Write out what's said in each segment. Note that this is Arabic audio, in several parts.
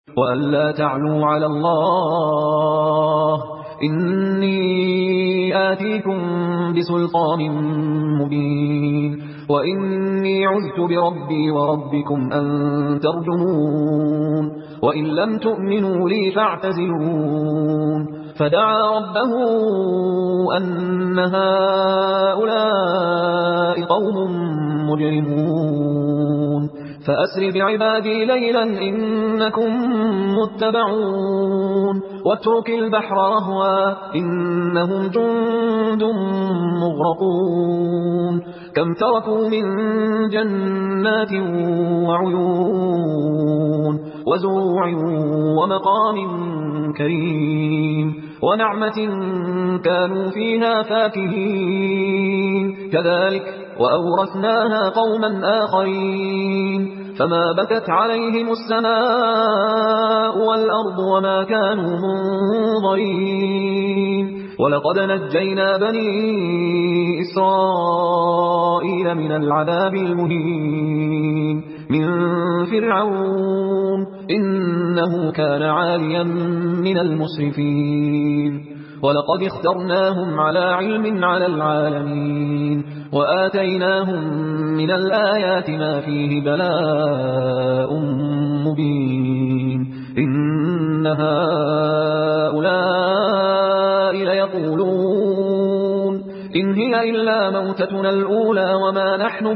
وألا تعلوا على الله إني آتيكم بسلطان مبين وإني عذت بربي وربكم أن ترجمون وإن لم تؤمنوا لي فاعتزلون فدعا ربه أن هؤلاء قوم مجرمون فأسر بعبادي ليلا إنكم متبعون واترك البحر رهوا إنهم جند مغرقون كم تركوا من جنات وعيون وزروع ومقام كريم ونعمة كانوا فيها فاكهين كذلك وأورثناها قوما آخرين فما بكت عليهم السماء والأرض وما كانوا منظرين ولقد نجينا بني إسرائيل من العذاب المهين من فرعون إنه كان عاليا من المسرفين ولقد اخترناهم على علم على العالمين وآتيناهم من الآيات ما فيه بلاء مبين إن هؤلاء ليقولون إن هي إلا موتتنا الأولى وما نحن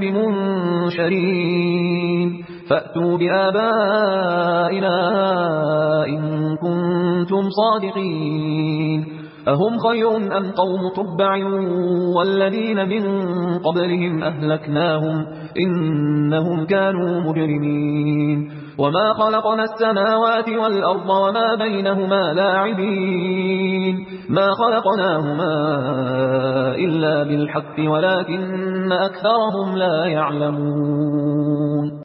بمنشرين فأتوا بآبائنا إن كنتم صادقين أهم خير أم قوم تبع والذين من قبلهم أهلكناهم إنهم كانوا مجرمين وما خلقنا السماوات والأرض وما بينهما لاعبين ما خلقناهما إلا بالحق ولكن أكثرهم لا يعلمون